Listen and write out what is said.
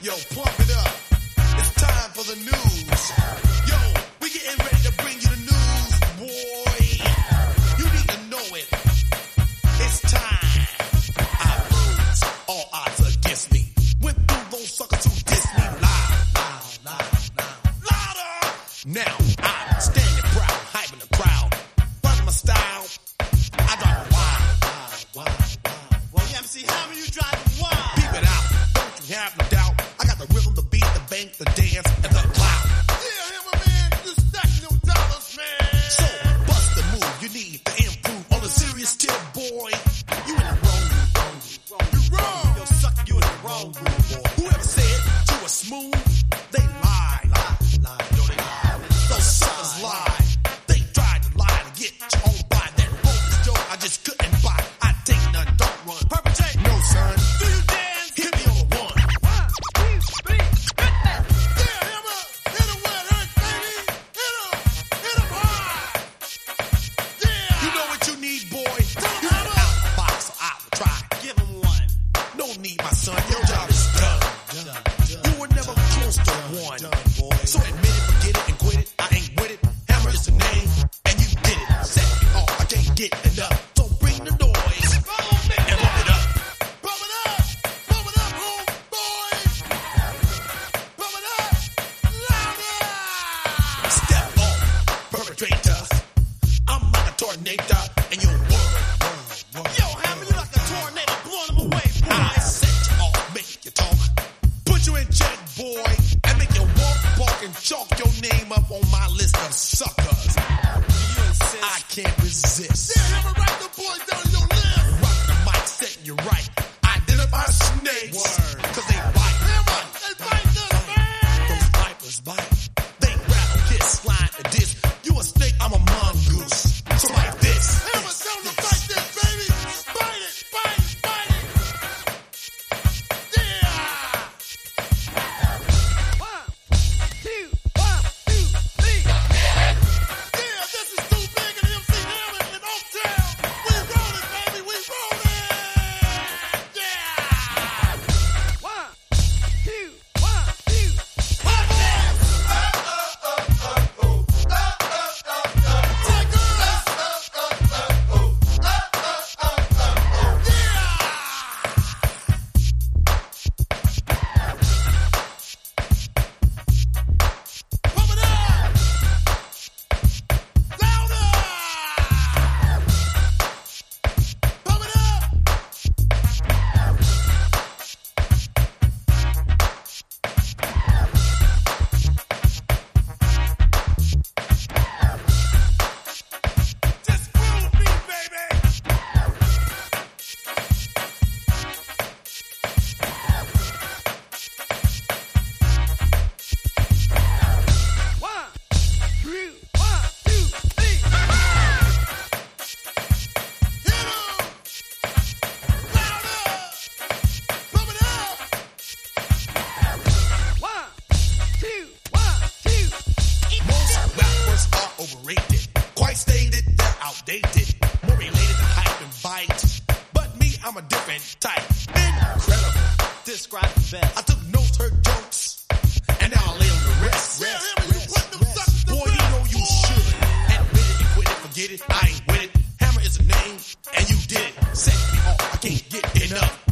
Yo, pump it up. It's time for the news. Yo, we getting ready to bring you the news, boy. You need to know it. It's time. I lose. All odds against me. Went through those suckers who dissed me louder. Now I'm standing proud, hyping the crowd. Running my style. I drive wild. Well, MC Hammer, you driving wild. Peep it out. Don't you have no doubt. I got the rhythm, the beat, the bank, the dance, and the clout. Yeah, Hammer, man, you stacking them dollars, man. So, bust the move. You need to improve. On a serious tip, boy. You in the wrong groove. You wrong. Yo, sucker, you in the wrong groove, boy. Whoever said you were smooth, they lie. Yo, they lie. Those suckers lie. They tried to lie to get you on by. That bogus joke I just couldn't buy. I take none, don't run. Perpetrate. No, son. Do you dance? Hit me on the one. 1, 2, 3, good man. Yeah, Hammer, hit him where it hurts, baby. Hit him hard. Yeah. You know what you need, boy? You out the box, so I will try. Give him one. No need, my son. Your job is done. You were never close to one. So admit it, forget it, and quit it. I ain't with it. Hammer is the name, and you did it. Set me off. I can't get enough. So bring the noise Follow me. and pump it up. Pump it up. Pump it up, homeboys. Pump it up. Louder. Step off, perpetrator. I'm like a tornado in your world. Yo, Hammer, you like a tornado blowing them away, boy. I set you off, make you talk. Put you in check, boy, and make you walk, walk, and chalk your name up on my list of suckers. You insist. I can't resist. Yeah, Hammer, write the boys down on your list. Rock the mic, setting you right. Identify snakes, cause they bite. Hammer, they fighting us, man. Those vipers bite. They rattle, kiss, slide, and diss. You a snake, I'm a mongoose. So like this. Hammer, tell them to fight this, baby. Fight it, fight it, fight it. Yeah. 1, 2, 3. Yeah, this is Too Big and MC Hammer in Oaktown. We rolling, baby, we rolling. Yeah. 1, 2, 1, 2. Pump it up! Louder! Pump it up! Just groove me, baby! One, two, 1, 2, 3. Hit 'em! Louder! Pump it up! 1, 2, 1, 2. Most rappers are overrated. Quite stated, they're outdated. More related to hype and bite. But me, I'm a different type. Incredible. Describe the best. I took notes, heard jokes, and now I lay on the rest. Yeah, Hammer, you put them suckers to Boy, you rest, know you boy. should. Admit it and quit it, forget it. I ain't with it. Hammer is a name, and you did it. Set me off, I can't get enough.